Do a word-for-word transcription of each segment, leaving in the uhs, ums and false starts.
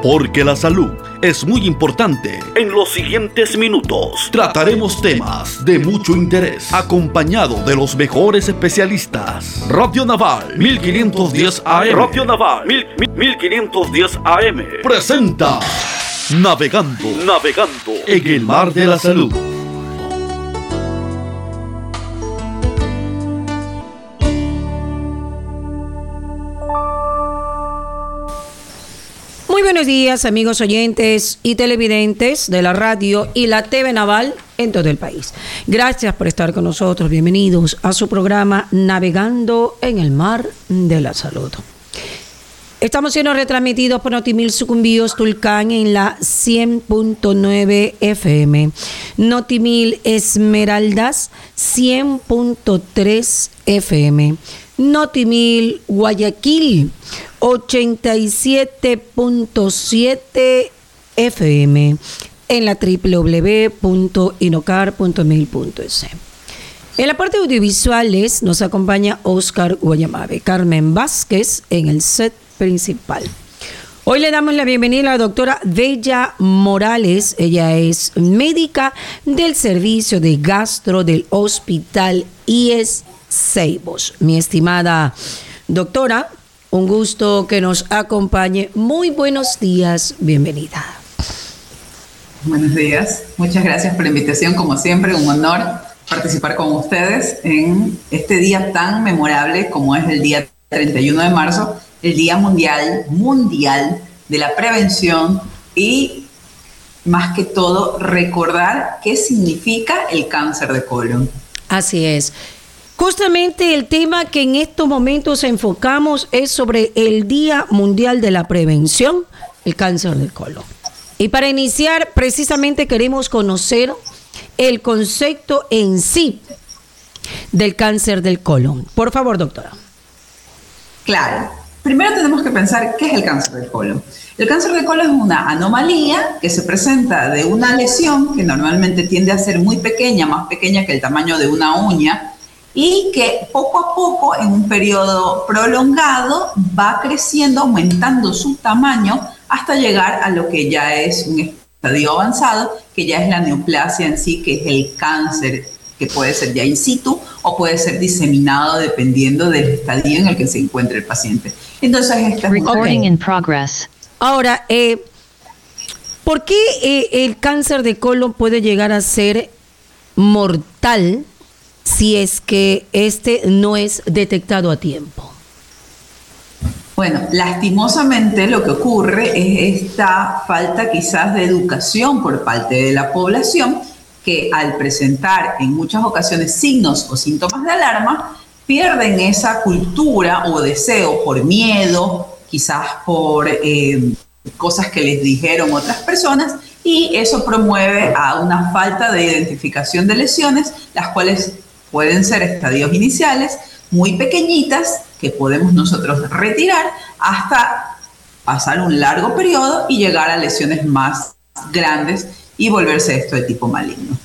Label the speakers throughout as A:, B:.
A: Porque la salud es muy importante. En los siguientes minutos trataremos temas de mucho interés, acompañado de los mejores especialistas. Radio Naval mil quinientos diez A M. Radio Naval mil quinientos diez A M presenta Navegando, navegando en el mar de la salud.
B: Muy buenos días, amigos oyentes y televidentes de la radio y la T V Naval en todo el país. Gracias por estar con nosotros. Bienvenidos a su programa Navegando en el Mar de la Salud. Estamos siendo retransmitidos por Notimil Sucumbíos Tulcán en la cien punto nueve F M. Notimil Esmeraldas cien punto tres F M. Notimil Guayaquil ochenta y siete punto siete F M en la doble u doble u doble u punto inocar punto mil punto es. En la parte audiovisuales nos acompaña Oscar Guayamabe, Carmen Vázquez en el set principal. Hoy le damos la bienvenida a la doctora Bella Morales. Ella es médica del servicio de gastro del Hospital I E S Ceibos. Mi estimada doctora, un gusto que nos acompañe. Muy buenos días, bienvenida.
C: Buenos días, muchas gracias por la invitación. Como siempre, un honor participar con ustedes en este día tan memorable como es el día treinta y uno de marzo, el Día Mundial, Mundial de la Prevención y, más que todo, recordar qué significa el cáncer de colon.
B: Así es. Justamente el tema que en estos momentos enfocamos es sobre el Día Mundial de la Prevención, el cáncer del colon. Y para iniciar, precisamente queremos conocer el concepto en sí del cáncer del colon. Por favor, doctora.
C: Claro. Primero tenemos que pensar qué es el cáncer del colon. El cáncer del colon es una anomalía que se presenta de una lesión que normalmente tiende a ser muy pequeña, más pequeña que el tamaño de una uña, y que poco a poco, en un periodo prolongado, va creciendo, aumentando su tamaño hasta llegar a lo que ya es un estadio avanzado, que ya es la neoplasia en sí, que es el cáncer, que puede ser ya in situ o puede ser diseminado dependiendo del estadio en el que se encuentre el paciente. Entonces, esta
B: Recording okay. in progress. Ahora, eh, ¿por qué eh, el cáncer de colon puede llegar a ser mortal si es que este no es detectado a tiempo?
C: Bueno, lastimosamente lo que ocurre es esta falta quizás de educación por parte de la población, que al presentar en muchas ocasiones signos o síntomas de alarma, pierden esa cultura o deseo por miedo, quizás por eh, cosas que les dijeron otras personas, y eso promueve a una falta de identificación de lesiones, las cuales pueden ser estadios iniciales, muy pequeñitas, que podemos nosotros retirar hasta pasar un largo periodo y llegar a lesiones más grandes y volverse esto de tipo maligno.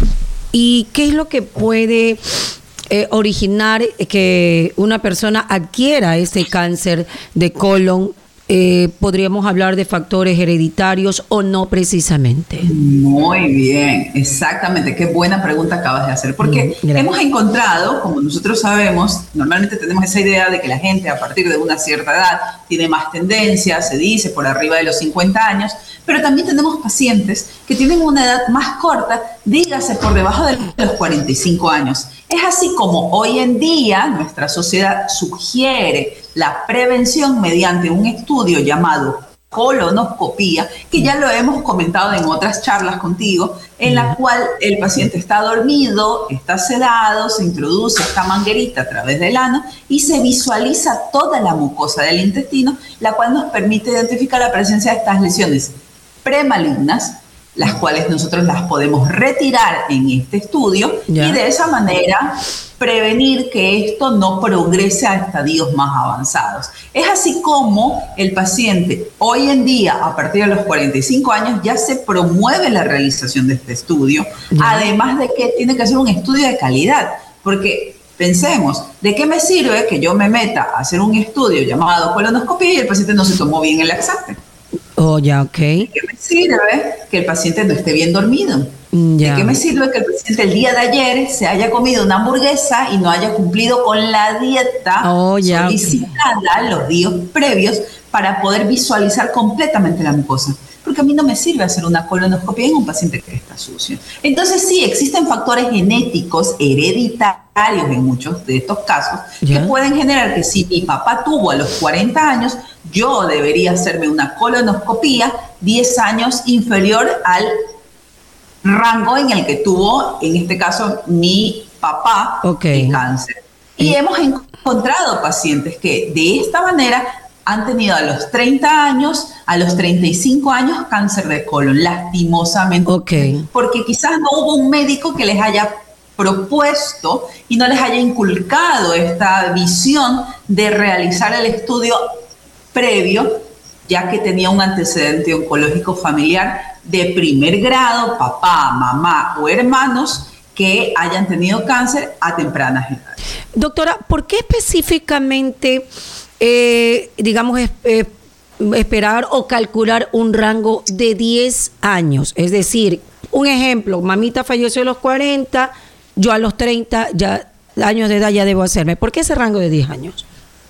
B: ¿Y qué es lo que puede eh, originar que una persona adquiera este cáncer de colon? Eh, ¿Podríamos hablar de factores hereditarios o no precisamente?
C: Muy bien, exactamente. Qué buena pregunta acabas de hacer. Porque mm, hemos encontrado, como nosotros sabemos, normalmente tenemos esa idea de que la gente a partir de una cierta edad tiene más tendencia, se dice, por arriba de los cincuenta años, pero también tenemos pacientes que tienen una edad más corta, dígase por debajo de los cuarenta y cinco años. Es así como hoy en día nuestra sociedad sugiere la prevención mediante un estudio llamado colonoscopía, que ya lo hemos comentado en otras charlas contigo, en la cual el paciente está dormido, está sedado, se introduce esta manguerita a través del ano y se visualiza toda la mucosa del intestino, la cual nos permite identificar la presencia de estas lesiones premalignas, las cuales nosotros las podemos retirar en este estudio ya. Y de esa manera prevenir que esto no progrese a estadios más avanzados. Es así como el paciente hoy en día, a partir de los cuarenta y cinco años, ya se promueve la realización de este estudio, ya. Además de que tiene que ser un estudio de calidad, porque pensemos, ¿de qué me sirve que yo me meta a hacer un estudio llamado colonoscopia y el paciente no se tomó bien el laxante?
B: Oh, ya, ok.
C: ¿De qué me sirve que el paciente no esté bien dormido?
B: Ya.
C: ¿De qué me sirve que el paciente el día de ayer se haya comido una hamburguesa y no haya cumplido con la dieta
B: Oh, ya,
C: solicitada okay. los días previos para poder visualizar completamente la mucosa? Porque a mí no me sirve hacer una colonoscopia en un paciente que está sucio. Entonces sí, existen factores genéticos hereditarios en muchos de estos casos ¿Ya? que pueden generar que si mi papá tuvo a los cuarenta años, yo debería hacerme una colonoscopia diez años inferior al rango en el que tuvo, en este caso, mi papá okay. el cáncer. Y eh. hemos encontrado pacientes que de esta manera han tenido a los treinta años, a los treinta y cinco años cáncer de colon, lastimosamente.
B: Okay.
C: Porque quizás no hubo un médico que les haya propuesto y no les haya inculcado esta visión de realizar el estudio previo, ya que tenía un antecedente oncológico familiar de primer grado, papá, mamá o hermanos que hayan tenido cáncer a tempranas edades.
B: Doctora, ¿por qué específicamente, eh, digamos, eh, esperar o calcular un rango de diez años? Es decir, un ejemplo, mamita falleció a los cuarenta, yo a los treinta ya, años de edad ya debo hacerme. ¿Por qué ese rango de diez años?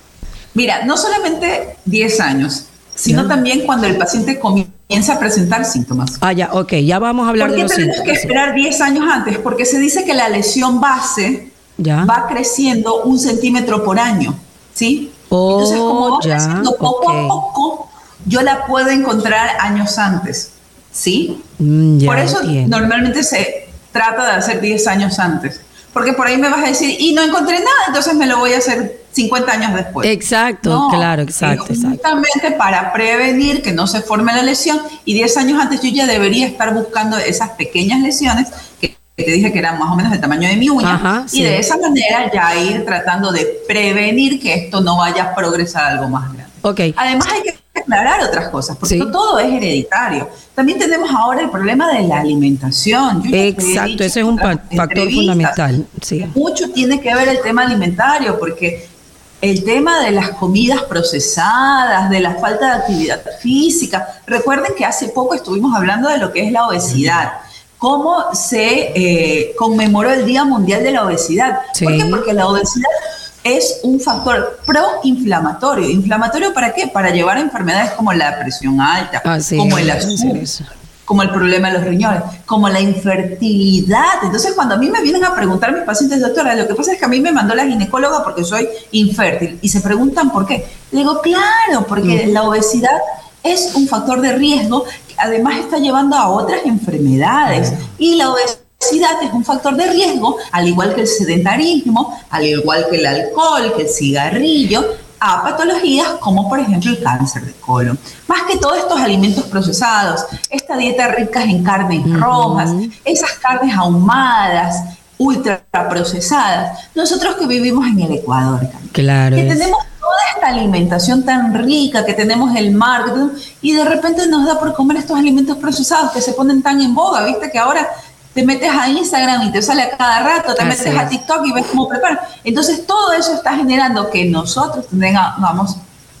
C: Mira, no solamente diez años, sino ¿Ya? también cuando el paciente comienza a presentar síntomas.
B: Ah, ya, ok, ya vamos a hablar de los síntomas.
C: ¿Por qué tenemos que esperar diez años antes? Porque se dice que la lesión base ¿Ya? va creciendo un centímetro por año, ¿sí?
B: Oh,
C: Entonces, como va
B: ya,
C: creciendo poco
B: okay.
C: a poco, yo la puedo encontrar años antes, ¿sí?
B: Mm, ya,
C: por eso
B: entiendo.
C: normalmente se trata de hacer diez años antes. Porque por ahí me vas a decir, y no encontré nada, entonces me lo voy a hacer cincuenta años después.
B: Exacto, no, claro, exacto.
C: Justamente
B: exacto.
C: para prevenir que no se forme la lesión, y diez años antes yo ya debería estar buscando esas pequeñas lesiones que, que te dije que eran más o menos del tamaño de mi uña, Ajá, y sí. de esa manera ya ir tratando de prevenir que esto no vaya a progresar a algo más grande.
B: Okay.
C: Además hay que aclarar otras cosas, porque sí. no todo es hereditario. También tenemos ahora el problema de la alimentación. Yo
B: Exacto, ese es un factor fundamental. Sí.
C: Mucho tiene que ver el tema alimentario, porque el tema de las comidas procesadas, de la falta de actividad física. Recuerden que hace poco estuvimos hablando de lo que es la obesidad. Cómo se eh, conmemoró el Día Mundial de la Obesidad. Sí. ¿Por qué? Porque la obesidad es un factor proinflamatorio. ¿Inflamatorio para qué? Para llevar a enfermedades como la presión alta, ah, sí, como el azúcar, como el problema de los riñones, como la infertilidad. Entonces, cuando a mí me vienen a preguntar mis pacientes, doctora, lo que pasa es que a mí me mandó la ginecóloga porque soy infértil, y se preguntan por qué. Le digo, claro, porque mm. la obesidad es un factor de riesgo que además está llevando a otras enfermedades. Mm. Y la obesidad es un factor de riesgo, al igual que el sedentarismo, al igual que el alcohol, que el cigarrillo, a patologías como por ejemplo el cáncer de colon. Más que todos estos alimentos procesados, esta dieta rica en carnes uh-huh. rojas, esas carnes ahumadas, ultra procesadas. Nosotros que vivimos en el Ecuador,
B: claro,
C: que
B: es.
C: tenemos toda esta alimentación tan rica, que tenemos el mar, que tenemos, y de repente nos da por comer estos alimentos procesados que se ponen tan en boga, ¿viste? Que ahora te metes a Instagram y te sale a cada rato, te Así metes es. a TikTok y ves cómo preparan. Entonces todo eso está generando que nosotros tengamos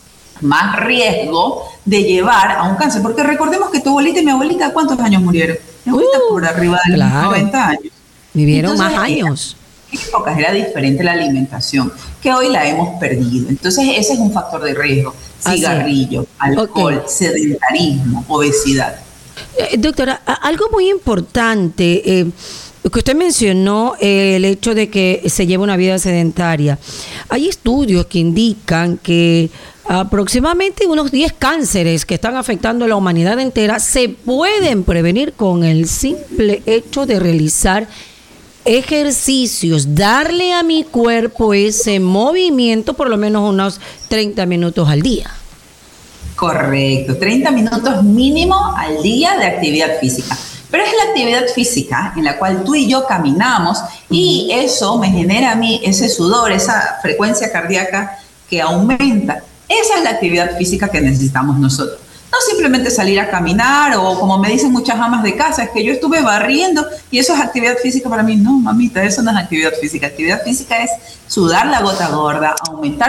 C: más riesgo de llevar a un cáncer. Porque recordemos que tu abuelita y mi abuelita, ¿cuántos años murieron? Mi abuelita uh, por arriba de claro. los noventa años.
B: Vivieron Entonces, más años.
C: En épocas era diferente la alimentación, que hoy la hemos perdido. Entonces ese es un factor de riesgo. Cigarrillo, Así. alcohol, okay. sedentarismo, obesidad.
B: Eh, doctora, algo muy importante, eh, que usted mencionó, eh, el hecho de que se lleva una vida sedentaria. Hay estudios que indican que aproximadamente unos diez cánceres que están afectando a la humanidad entera se pueden prevenir con el simple hecho de realizar ejercicios, darle a mi cuerpo ese movimiento por lo menos unos treinta minutos al día.
C: Correcto, treinta minutos mínimo al día de actividad física. Pero es la actividad física en la cual tú y yo caminamos y eso me genera a mí ese sudor, esa frecuencia cardíaca que aumenta. Esa es la actividad física que necesitamos nosotros. No simplemente salir a caminar o como me dicen muchas amas de casa, es que yo estuve barriendo y eso es actividad física para mí. No, mamita, eso no es actividad física. Actividad física es sudar la gota gorda, aumentar mi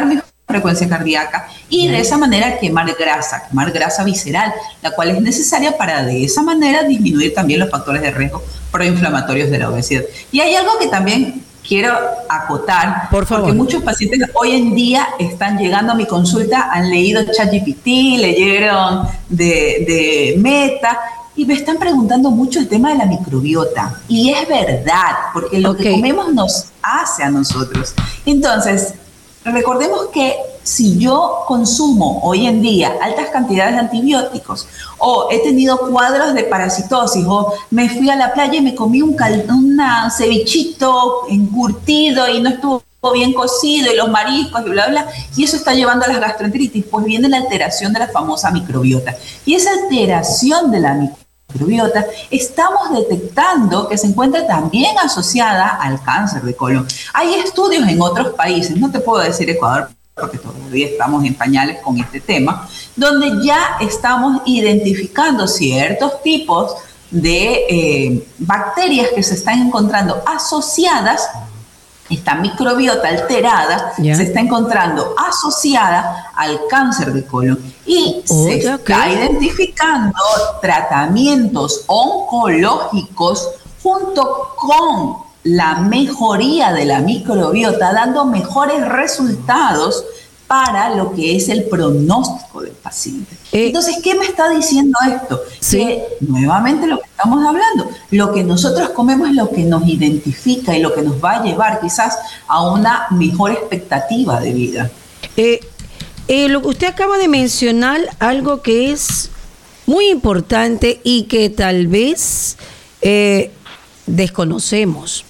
C: frecuencia cardíaca y de esa manera quemar grasa, quemar grasa visceral, la cual es necesaria para de esa manera disminuir también los factores de riesgo proinflamatorios de la obesidad. Y hay algo que también quiero acotar,
B: por favor,
C: porque muchos pacientes hoy en día están llegando a mi consulta, han leído ChatGPT, leyeron de, de Meta, y me están preguntando mucho el tema de la microbiota. Y es verdad, porque lo okay. que comemos nos hace a nosotros. Entonces, recordemos que si yo consumo hoy en día altas cantidades de antibióticos, o he tenido cuadros de parasitosis, o me fui a la playa y me comí un cal, una cevichito encurtido y no estuvo bien cocido, y los mariscos y bla, bla, y eso está llevando a las gastroenteritis, pues viene la alteración de la famosa microbiota. Y esa alteración de la microbiota, microbiota, estamos detectando que se encuentra también asociada al cáncer de colon. Hay estudios en otros países, no te puedo decir Ecuador porque todavía estamos en pañales con este tema, donde ya estamos identificando ciertos tipos de eh, bacterias que se están encontrando asociadas. Esta microbiota alterada yeah. se está encontrando asociada al cáncer de colon y oh, se está okay. identificando tratamientos oncológicos junto con la mejoría de la microbiota, dando mejores resultados para lo que es el pronóstico del paciente. Eh, Entonces, ¿qué me está diciendo esto?
B: Sí.
C: Que nuevamente lo que estamos hablando, lo que nosotros comemos es lo que nos identifica y lo que nos va a llevar quizás a una mejor expectativa de vida.
B: Eh, eh, lo que usted acaba de mencionar, algo que es muy importante y que tal vez eh, desconocemos.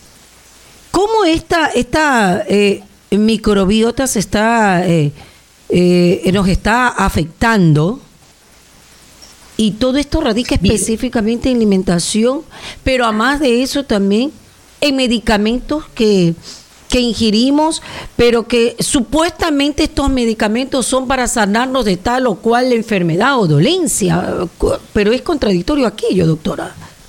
B: ¿Cómo esta... esta eh, microbiota se está eh, eh, nos está afectando? Y todo esto radica específicamente en alimentación, pero además de eso también en medicamentos que, que ingerimos, pero que supuestamente estos medicamentos son para sanarnos de tal o cual enfermedad o dolencia, pero es contradictorio aquello, doctora.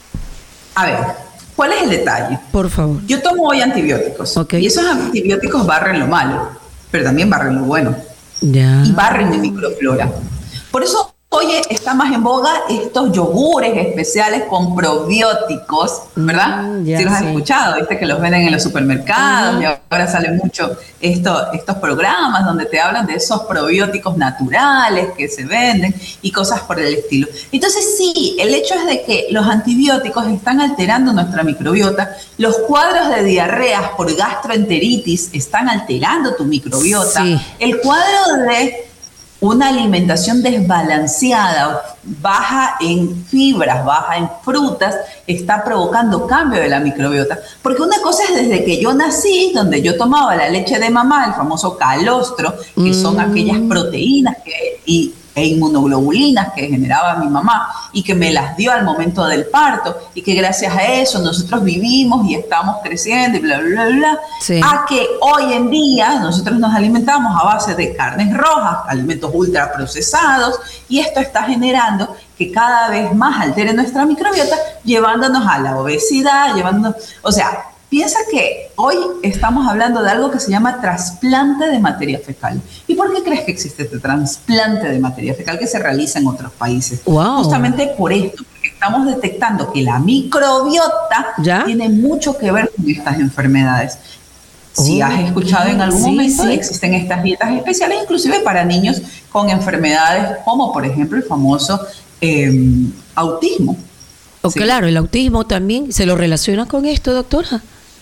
C: A ver, ¿cuál es el detalle?
B: Por favor.
C: Yo tomo hoy antibióticos.
B: Okay.
C: Y esos antibióticos barren lo malo, pero también barren lo bueno.
B: Ya.
C: Y barren mi microflora. Por eso hoy está más en boga estos yogures especiales con probióticos, ¿verdad? Mm, yeah, sí los has sí. escuchado, viste que los venden en los supermercados, uh-huh. y ahora salen mucho esto, estos programas donde te hablan de esos probióticos naturales que se venden y cosas por el estilo. Entonces sí, el hecho es de que los antibióticos están alterando nuestra microbiota, los cuadros de diarreas por gastroenteritis están alterando tu microbiota, sí. el cuadro de una alimentación desbalanceada, baja en fibras, baja en frutas, está provocando cambio de la microbiota. Porque una cosa es desde que yo nací, donde yo tomaba la leche de mamá, el famoso calostro, que mm. son aquellas proteínas que, y, e inmunoglobulinas que generaba mi mamá y que me las dio al momento del parto y que gracias a eso nosotros vivimos y estamos creciendo y bla, bla, bla, bla, sí. a que hoy en día nosotros nos alimentamos a base de carnes rojas, alimentos ultraprocesados, y esto está generando que cada vez más altere nuestra microbiota, llevándonos a la obesidad, llevándonos, o sea, piensa que hoy estamos hablando de algo que se llama trasplante de materia fecal. ¿Y por qué crees que existe este trasplante de materia fecal que se realiza en otros países?
B: Wow.
C: Justamente por esto, porque estamos detectando que la microbiota ¿Ya? tiene mucho que ver con estas enfermedades. Si oh, has escuchado en algún sí, momento, sí. existen estas dietas especiales, inclusive para niños con enfermedades como, por ejemplo, el famoso eh, autismo.
B: Oh,
C: ¿sí?
B: Claro, el autismo también se lo relaciona con esto, doctora.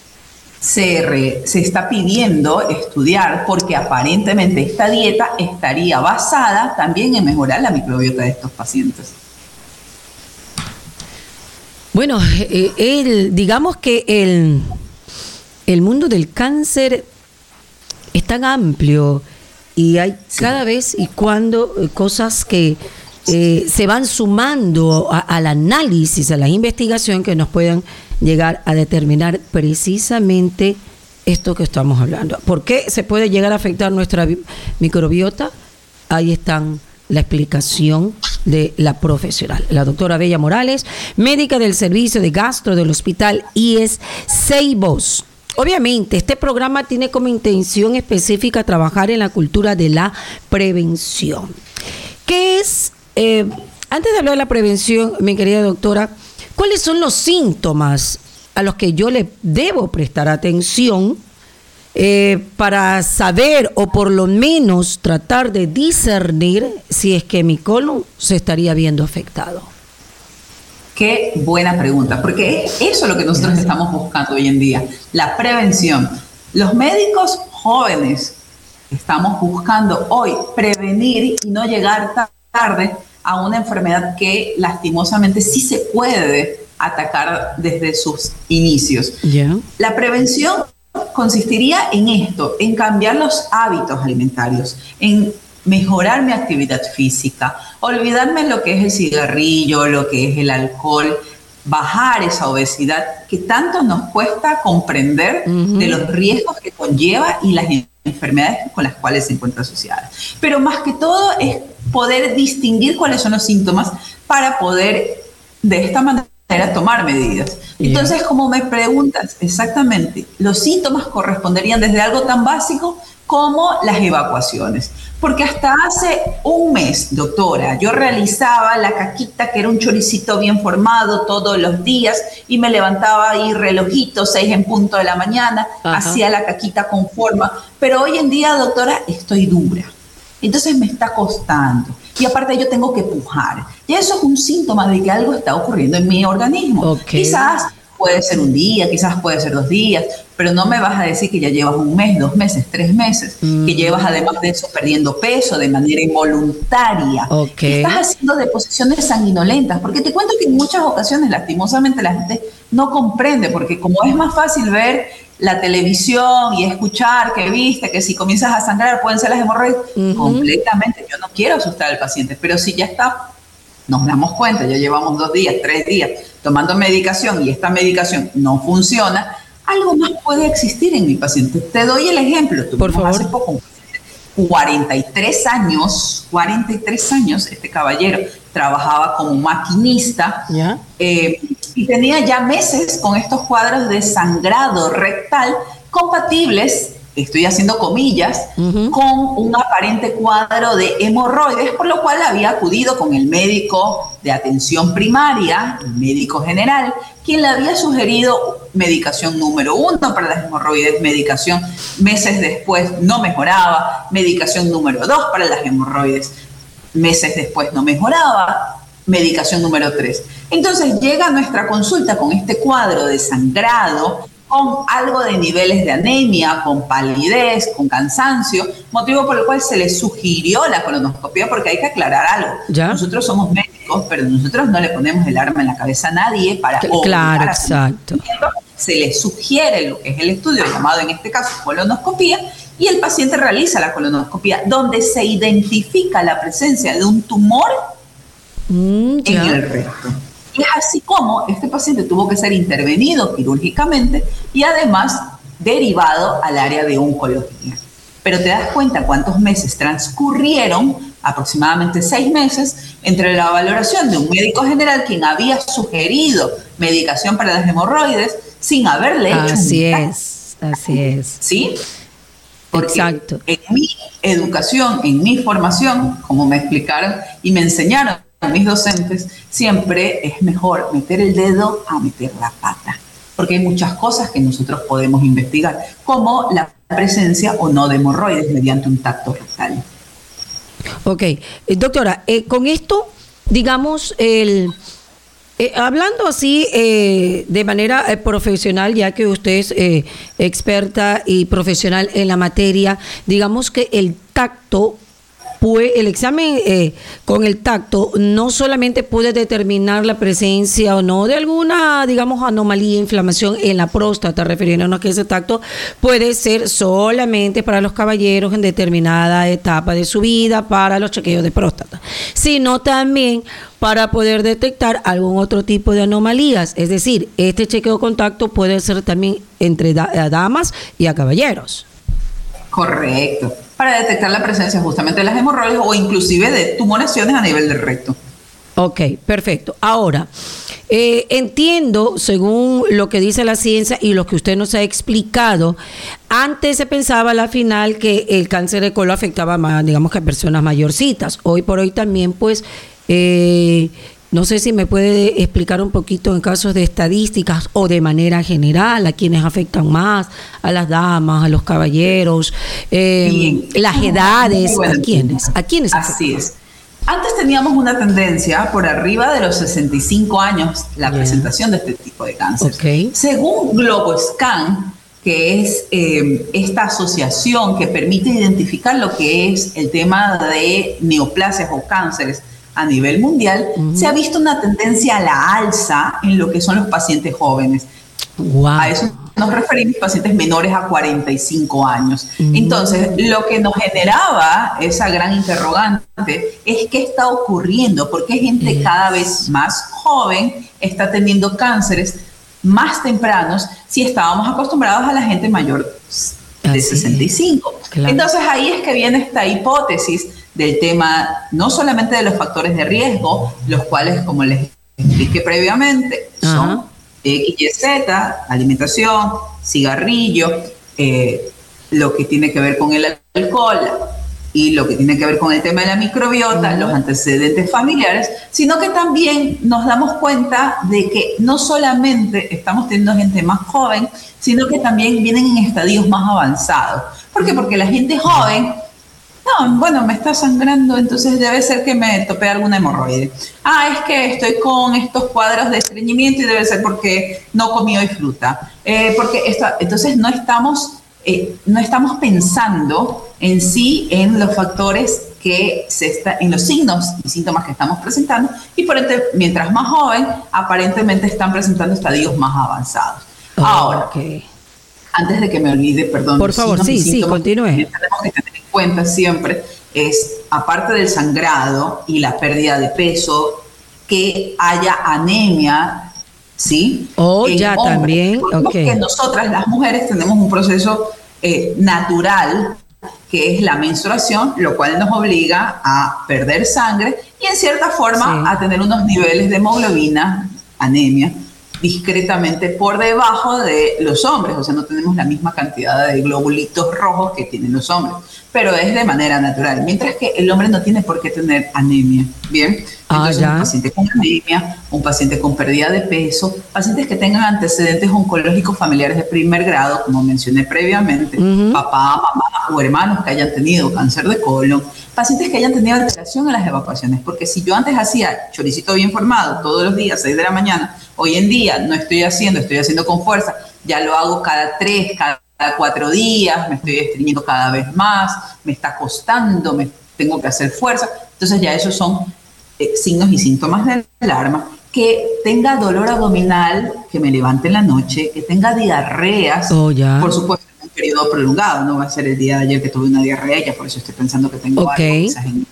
C: Se, re, se está pidiendo estudiar porque aparentemente esta dieta estaría basada también en mejorar la microbiota de estos pacientes.
B: Bueno, eh, el, digamos que el, el mundo del cáncer es tan amplio y hay sí. cada vez y cuando cosas que eh, se van sumando a, al análisis, a la investigación que nos puedan llegar a determinar precisamente esto que estamos hablando. ¿Por qué se puede llegar a afectar nuestra microbiota? Ahí están la explicación de la profesional, la doctora Bella Morales, médica del servicio de gastro del hospital I E S Ceibos, obviamente, este programa tiene como intención específica trabajar en la cultura de la prevención. ¿Qué es, eh, antes de hablar de la prevención, mi querida doctora, cuáles son los síntomas a los que yo le debo prestar atención eh, para saber o por lo menos tratar de discernir si es que mi colon se estaría viendo afectado?
C: Qué buena pregunta, porque es eso lo que nosotros estamos buscando hoy en día, la prevención. Los médicos jóvenes estamos buscando hoy prevenir y no llegar tarde a una enfermedad que lastimosamente sí se puede atacar desde sus inicios. Yeah. La prevención consistiría en esto, en cambiar los hábitos alimentarios, en mejorar mi actividad física, olvidarme lo que es el cigarrillo, lo que es el alcohol, bajar esa obesidad que tanto nos cuesta comprender uh-huh. de los riesgos que conlleva y las enfermedades con las cuales se encuentra asociada. Pero más que todo es poder distinguir cuáles son los síntomas para poder de esta manera tomar medidas. Entonces, yeah. como me preguntas exactamente, los síntomas corresponderían desde algo tan básico como las evacuaciones. Porque hasta hace un mes, doctora, yo realizaba la caquita, que era un choricito bien formado todos los días, y me levantaba ahí relojito, seis en punto de la mañana, Ajá. hacía la caquita con forma. Pero hoy en día, doctora, estoy dura. Entonces me está costando. Y aparte yo tengo que pujar. Y eso es un síntoma de que algo está ocurriendo en mi organismo. Okay. Quizás puede ser un día, quizás puede ser dos días, pero no me vas a decir que ya llevas un mes, dos meses, tres meses, mm. que llevas además de eso perdiendo peso de manera involuntaria. Okay. Que estás haciendo deposiciones sanguinolentas, porque te cuento que en muchas ocasiones lastimosamente la gente no comprende, porque como es más fácil ver la televisión y escuchar que viste que si comienzas a sangrar pueden ser las hemorroides, uh-huh. completamente, yo no quiero asustar al paciente, pero si ya está, nos damos cuenta, ya llevamos dos días, tres días tomando medicación y esta medicación no funciona, algo más puede existir en mi paciente. Te doy el ejemplo,
B: por favor.
C: Hace poco, cuarenta y tres años, cuarenta y tres años, este caballero trabajaba como maquinista, ¿ya? Eh, y tenía ya meses con estos cuadros de sangrado rectal compatibles, estoy haciendo comillas, uh-huh. con un aparente cuadro de hemorroides, por lo cual había acudido con el médico de atención primaria, el médico general, quien le había sugerido medicación número uno para las hemorroides, medicación meses después no mejoraba, medicación número dos para las hemorroides, meses después no mejoraba, medicación número tres. Entonces llega a nuestra consulta con este cuadro de sangrado, con algo de niveles de anemia, con palidez, con cansancio, motivo por el cual se le sugirió la colonoscopia, porque hay que aclarar algo. ¿Ya? Nosotros somos médicos, pero nosotros no le ponemos el arma en la cabeza a nadie para
B: claro, exacto.
C: Se le sugiere lo que es el estudio llamado en este caso colonoscopia, y el paciente realiza la colonoscopia, donde se identifica la presencia de un tumor mm, en el recto. Y es así como este paciente tuvo que ser intervenido quirúrgicamente y además derivado al área de oncología. Pero te das cuenta cuántos meses transcurrieron, aproximadamente seis meses, entre la valoración de un médico general quien había sugerido medicación para las hemorroides sin haberle hecho
B: así un es, así es.
C: ¿Sí? Porque
B: exacto.
C: En mi educación, en mi formación, como me explicaron y me enseñaron mis docentes, siempre es mejor meter el dedo a meter la pata, porque hay muchas cosas que nosotros podemos investigar, como la presencia o no de hemorroides mediante un tacto rectal.
B: Ok, eh, doctora, eh, con esto, digamos, el... Eh, hablando así eh, de manera eh, profesional, ya que usted es eh, experta y profesional en la materia, digamos que el tacto, pues, el examen eh, con el tacto no solamente puede determinar la presencia o no de alguna, digamos, anomalía, inflamación en la próstata, refiriéndonos a que ese tacto puede ser solamente para los caballeros en determinada etapa de su vida, para los chequeos de próstata, sino también para poder detectar algún otro tipo de anomalías. Es decir, este chequeo con tacto puede ser también entre da- a damas y a caballeros.
C: Correcto. Para detectar la presencia justamente de las hemorroides o inclusive de tumoraciones a nivel del recto.
B: Ok, perfecto. Ahora, Eh, entiendo, según lo que dice la ciencia y lo que usted nos ha explicado, antes se pensaba a la final que el cáncer de colon afectaba más, digamos que a personas mayorcitas. Hoy por hoy también, pues, eh, no sé si me puede explicar un poquito en casos de estadísticas o de manera general a quienes afectan más, a las damas, a los caballeros, eh, las edades, a quiénes, a quiénes afectan.
C: Así es. Antes teníamos una tendencia por arriba de los sesenta y cinco años la yeah. presentación de este tipo de cáncer.
B: Okay.
C: Según Globoscan, que es eh, esta asociación que permite identificar lo que es el tema de neoplasias o cánceres a nivel mundial, uh-huh. se ha visto una tendencia a la alza en lo que son los pacientes jóvenes.
B: Wow.
C: A eso nos referimos pacientes menores a cuarenta y cinco años. Uh-huh. Entonces, lo que nos generaba esa gran interrogante es qué está ocurriendo, porque gente uh-huh. cada vez más joven está teniendo cánceres más tempranos si estábamos acostumbrados a la gente mayor de Así sesenta y cinco. Claro. Entonces, ahí es que viene esta hipótesis del tema no solamente de los factores de riesgo, los cuales, como les expliqué previamente, uh-huh. son X Y Z, alimentación, cigarrillo, eh, lo que tiene que ver con el alcohol y lo que tiene que ver con el tema de la microbiota, uh-huh. los antecedentes familiares, sino que también nos damos cuenta de que no solamente estamos teniendo gente más joven, sino que también vienen en estadios más avanzados. ¿Por qué? Porque la gente joven, no, bueno, me está sangrando, entonces debe ser que me topé alguna hemorroide. Ah, es que estoy con estos cuadros de estreñimiento y debe ser porque no comí hoy fruta. Eh, porque esto, entonces no estamos, eh, no estamos pensando en sí en los factores que se está, en los signos y síntomas que estamos presentando, y por ende, mientras más joven, aparentemente están presentando estadios más avanzados.
B: Oh,
C: Ahora,
B: okay.
C: antes de que me olvide, perdón.
B: Por favor, sí, sí, continúe.
C: Que tenemos que tener en cuenta siempre es, aparte del sangrado y la pérdida de peso, que haya anemia, ¿sí?
B: Oh, en ya hombres. También, ok.
C: Porque nosotras, las mujeres, tenemos un proceso eh, natural, que es la menstruación, lo cual nos obliga a perder sangre y en cierta forma sí. a tener unos niveles de hemoglobina, anemia, discretamente por debajo de los hombres, o sea, no tenemos la misma cantidad de globulitos rojos que tienen los hombres, pero es de manera natural, mientras que el hombre no tiene por qué tener anemia, ¿bien? Entonces, ah, un paciente con anemia, un paciente con pérdida de peso, pacientes que tengan antecedentes oncológicos familiares de primer grado, como mencioné previamente, uh-huh. papá, mamá o hermanos que hayan tenido cáncer de colon, pacientes que hayan tenido alteración en las evacuaciones, porque si yo antes hacía choricito bien formado todos los días, seis de la mañana, hoy en día no estoy haciendo, estoy haciendo con fuerza, ya lo hago cada tres, cada cuatro días, me estoy estreñiendo cada vez más, me está costando, me tengo que hacer fuerza, entonces ya esos son eh, signos y síntomas de alarma. Que tenga dolor abdominal, que me levante en la noche, que tenga diarreas, oh, ya. por supuesto, en un periodo prolongado, no va a ser el día de ayer que tuve una diarrea, ya por eso estoy pensando que tengo
B: okay.
C: algo.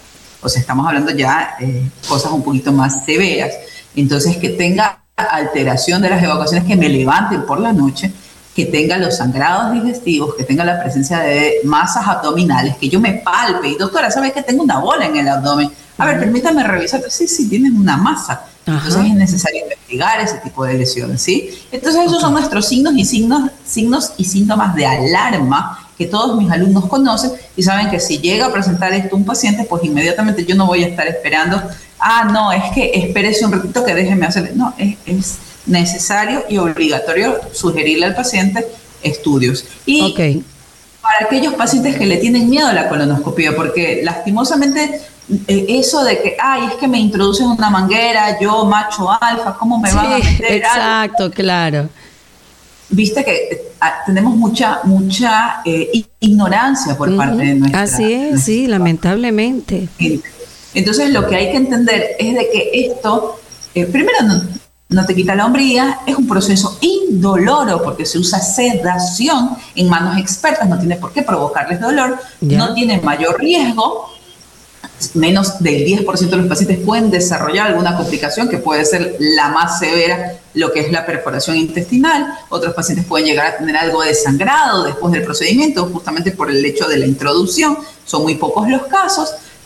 C: O sea, estamos hablando ya de eh, cosas un poquito más severas. Entonces, que tenga alteración de las evacuaciones, que me levanten por la noche, que tenga los sangrados digestivos, que tenga la presencia de masas abdominales, que yo me palpe. Y doctora, ¿sabe que tengo una bola en el abdomen? A ver, permítame revisar. Sí, sí, tienes una masa. Ajá. Entonces es necesario investigar ese tipo de lesiones, ¿sí? Entonces esos okay. son nuestros signos y signos, signos y síntomas de alarma que todos mis alumnos conocen y saben que si llega a presentar esto un paciente, pues inmediatamente yo no voy a estar esperando, ah, no, es que espérese un ratito que déjeme hacer. No, es, es necesario y obligatorio sugerirle al paciente estudios. Y okay. para aquellos pacientes que le tienen miedo a la colonoscopia, porque lastimosamente eh, eso de que, ay, es que me introducen una manguera, yo macho alfa, ¿cómo me sí, van a meter?
B: Exacto, algo? Claro.
C: Viste que eh, tenemos mucha mucha eh, ignorancia por uh-huh. parte de nuestra
B: Así es,
C: nuestra
B: sí, lamentablemente.
C: Gente. Entonces lo que hay que entender es de que esto, eh, primero no, no te quita la hombría, es un proceso indoloro porque se usa sedación en manos expertas, no tiene por qué provocarles dolor, yeah. no tiene mayor riesgo, menos del diez por ciento de los pacientes pueden desarrollar alguna complicación que puede ser la más severa, lo que es la perforación intestinal. Otros pacientes pueden llegar a tener algo de sangrado después del procedimiento, justamente por el hecho de la introducción. Son muy pocos los casos,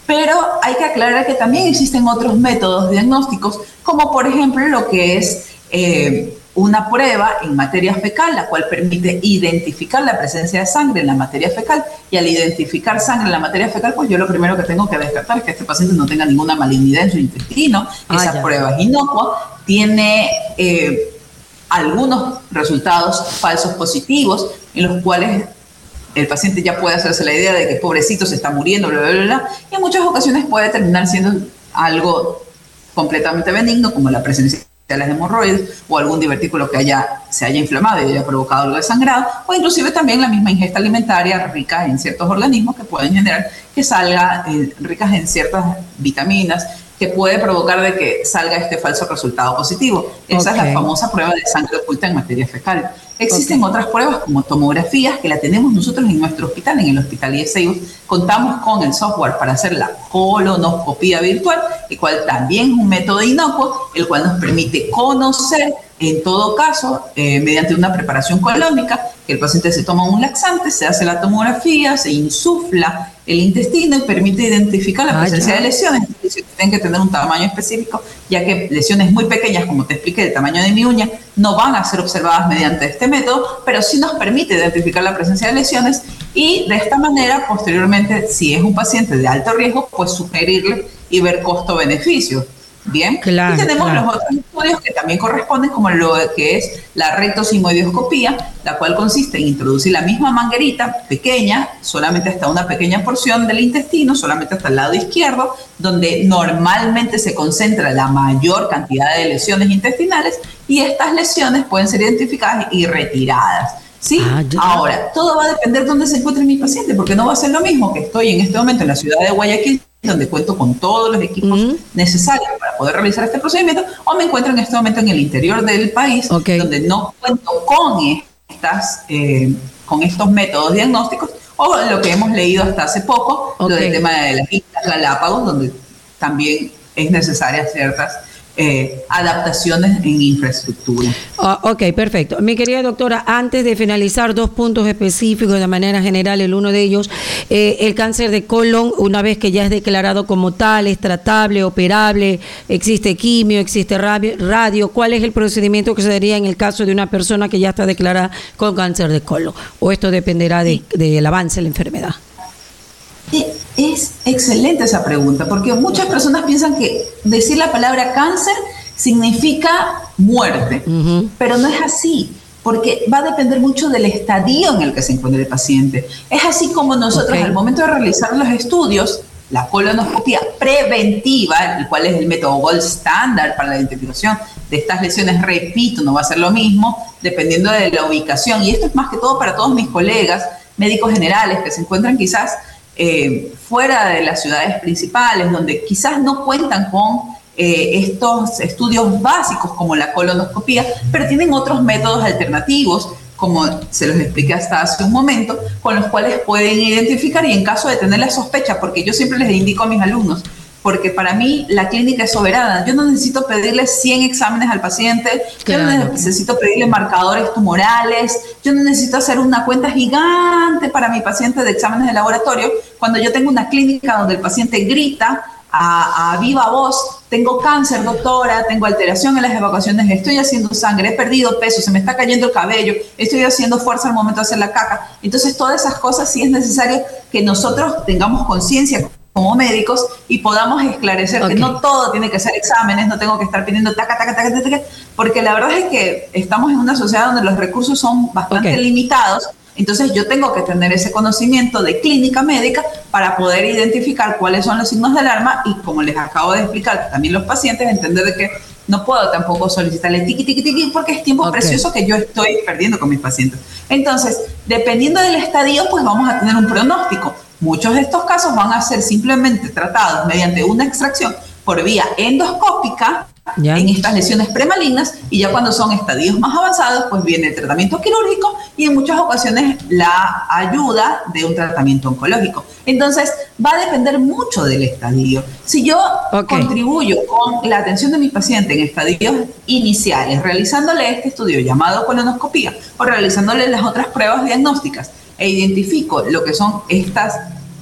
C: Pero hay que aclarar que también existen otros métodos diagnósticos, como por ejemplo lo que es eh, una prueba en materia fecal, la cual permite identificar la presencia de sangre en la materia fecal, y al identificar sangre en la materia fecal, pues yo lo primero que tengo que descartar es que este paciente no tenga ninguna malignidad en su intestino. Ah, Esa ya. prueba es inocua, tiene eh, algunos resultados falsos positivos en los cuales el paciente ya puede hacerse la idea de que pobrecito se está muriendo, bla, bla, bla, bla, y en muchas ocasiones puede terminar siendo algo completamente benigno, como la presencia de las hemorroides o algún divertículo que haya, se haya inflamado y haya provocado algo de sangrado, o inclusive también la misma ingesta alimentaria rica en ciertos organismos que pueden generar que salga, eh, ricas en ciertas vitaminas, que puede provocar de que salga este falso resultado positivo. Esa okay. es la famosa prueba de sangre oculta en materia fecal. Existen okay. otras pruebas como tomografías que la tenemos nosotros en nuestro hospital, en el Hospital I S I U. Contamos con el software para hacer la colonoscopía virtual, el cual también es un método inocuo, el cual nos permite conocer, en todo caso, eh, mediante una preparación colónica, que el paciente se toma un laxante, se hace la tomografía, se insufla el intestino y permite identificar la presencia ah, de lesiones. Tienen que tener un tamaño específico, ya que lesiones muy pequeñas, como te expliqué, del tamaño de mi uña, no van a ser observadas mediante este método, pero sí nos permite identificar la presencia de lesiones y de esta manera, posteriormente, si es un paciente de alto riesgo, pues sugerirle y ver costo-beneficio. Bien, claro, y tenemos claro. los otros estudios que también corresponden, como lo que es la rectosigmoidoscopía, la cual consiste en introducir la misma manguerita pequeña, solamente hasta una pequeña porción del intestino, solamente hasta el lado izquierdo, donde normalmente se concentra la mayor cantidad de lesiones intestinales, y estas lesiones pueden ser identificadas y retiradas. ¿Sí? Ah, Ahora, todo va a depender de dónde se encuentre mi paciente, porque no va a ser lo mismo que estoy en este momento en la ciudad de Guayaquil, donde cuento con todos los equipos uh-huh. necesarios para poder realizar este procedimiento, o me encuentro en este momento en el interior del país, okay. donde no cuento con, estas, eh, con estos métodos diagnósticos, o lo que hemos leído hasta hace poco, okay. lo del tema de las Islas Galápagos, donde también es necesaria ciertas Eh, adaptaciones en infraestructura.
B: Oh, ok, perfecto. Mi querida doctora, antes de finalizar, dos puntos específicos de manera general. El uno de ellos, eh, el cáncer de colon, una vez que ya es declarado como tal, es tratable, operable, existe quimio, existe radio. ¿Cuál es el procedimiento que se daría en el caso de una persona que ya está declarada con cáncer de colon? ¿O esto dependerá de, del avance de la enfermedad?
C: Es excelente esa pregunta, porque muchas personas piensan que decir la palabra cáncer significa muerte, uh-huh. pero no es así, porque va a depender mucho del estadio en el que se encuentre el paciente. Es así como nosotros okay. al momento de realizar los estudios, la colonoscopia preventiva, el cual es el método gold standard para la identificación de estas lesiones, repito, no va a ser lo mismo dependiendo de la ubicación, y esto es más que todo para todos mis colegas médicos generales que se encuentran quizás Eh, fuera de las ciudades principales, donde quizás no cuentan con eh, estos estudios básicos como la colonoscopía, pero tienen otros métodos alternativos, como se los expliqué hasta hace un momento, con los cuales pueden identificar, y en caso de tener la sospecha, porque yo siempre les indico a mis alumnos, porque para mí la clínica es soberana. Yo no necesito pedirle cien exámenes al paciente, claro. yo no necesito pedirle marcadores tumorales, yo no necesito hacer una cuenta gigante para mi paciente de exámenes de laboratorio, cuando yo tengo una clínica donde el paciente grita a, a viva voz: tengo cáncer, doctora, tengo alteración en las evacuaciones, estoy haciendo sangre, he perdido peso, se me está cayendo el cabello, estoy haciendo fuerza al momento de hacer la caca. Entonces, todas esas cosas sí es necesario que nosotros tengamos conciencia como médicos y podamos esclarecer okay. que no todo tiene que ser exámenes, no tengo que estar pidiendo taca, taca, taca, taca, porque la verdad es que estamos en una sociedad donde los recursos son bastante okay. limitados. Entonces yo tengo que tener ese conocimiento de clínica médica para poder identificar cuáles son los signos de alarma, y como les acabo de explicar, también los pacientes entender de que no puedo tampoco solicitarle tiqui, tiqui, tiqui, porque es tiempo okay. precioso que yo estoy perdiendo con mis pacientes. Entonces, dependiendo del estadio, pues vamos a tener un pronóstico. Muchos de estos casos van a ser simplemente tratados mediante una extracción por vía endoscópica ya. en estas lesiones premalignas, y ya cuando son estadios más avanzados, pues viene el tratamiento quirúrgico y en muchas ocasiones la ayuda de un tratamiento oncológico. Entonces, va a depender mucho del estadio. Si yo okay. contribuyo con la atención de mis pacientes en estadios iniciales, realizándole este estudio llamado colonoscopía o realizándole las otras pruebas diagnósticas, e identifico lo que son estas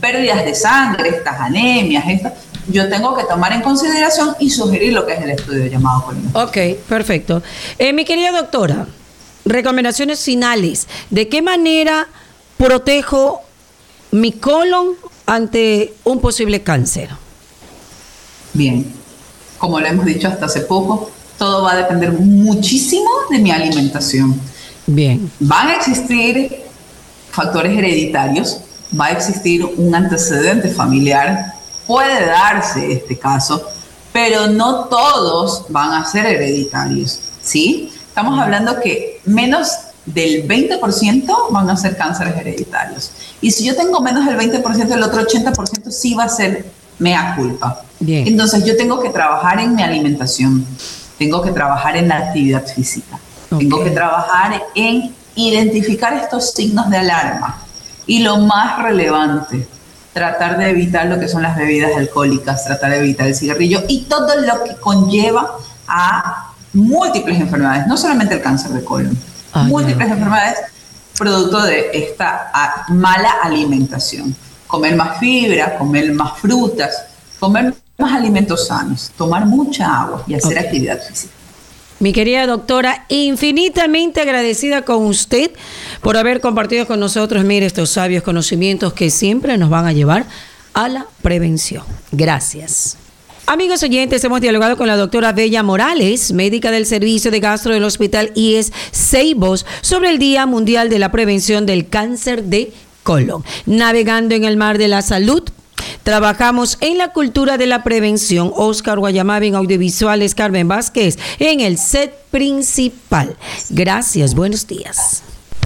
C: pérdidas de sangre, estas anemias, estas, yo tengo que tomar en consideración y sugerir lo que es el estudio llamado colonoscopia.
B: Ok, perfecto. Eh, mi querida doctora, recomendaciones finales. ¿De qué manera protejo mi colon ante un posible cáncer?
C: Bien, como lo hemos dicho hasta hace poco, todo va a depender muchísimo de mi alimentación.
B: Bien.
C: Van a existir factores hereditarios, va a existir un antecedente familiar, puede darse este caso, pero no todos van a ser hereditarios, ¿sí? Estamos hablando que menos del veinte por ciento van a ser cánceres hereditarios. Y si yo tengo menos del veinte por ciento, el otro ochenta por ciento sí va a ser mea culpa.
B: Bien.
C: Entonces yo tengo que trabajar en mi alimentación, tengo que trabajar en la actividad física, okay. Tengo que trabajar en identificar estos signos de alarma. Y lo más relevante, tratar de evitar lo que son las bebidas alcohólicas, tratar de evitar el cigarrillo y todo lo que conlleva a múltiples enfermedades, no solamente el cáncer de colon, ah, múltiples no. enfermedades producto de esta a, mala alimentación. Comer más fibra, comer más frutas, comer más alimentos sanos, tomar mucha agua y hacer okay. actividad física.
B: Mi querida doctora, infinitamente agradecida con usted por haber compartido con nosotros, mire, estos sabios conocimientos que siempre nos van a llevar a la prevención. Gracias. Amigos oyentes, hemos dialogado con la doctora Bella Morales, médica del Servicio de Gastro del Hospital I E S Ceibos, sobre el Día Mundial de la Prevención del Cáncer de Colon. Navegando en el mar de la salud, trabajamos en la cultura de la prevención. Oscar Guayamabe en audiovisuales, Carmen Vázquez en el set principal. Gracias, buenos días.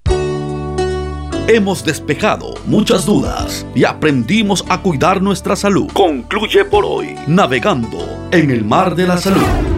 A: Hemos despejado muchas dudas y aprendimos a cuidar nuestra salud. Concluye por hoy Navegando en el mar de la salud.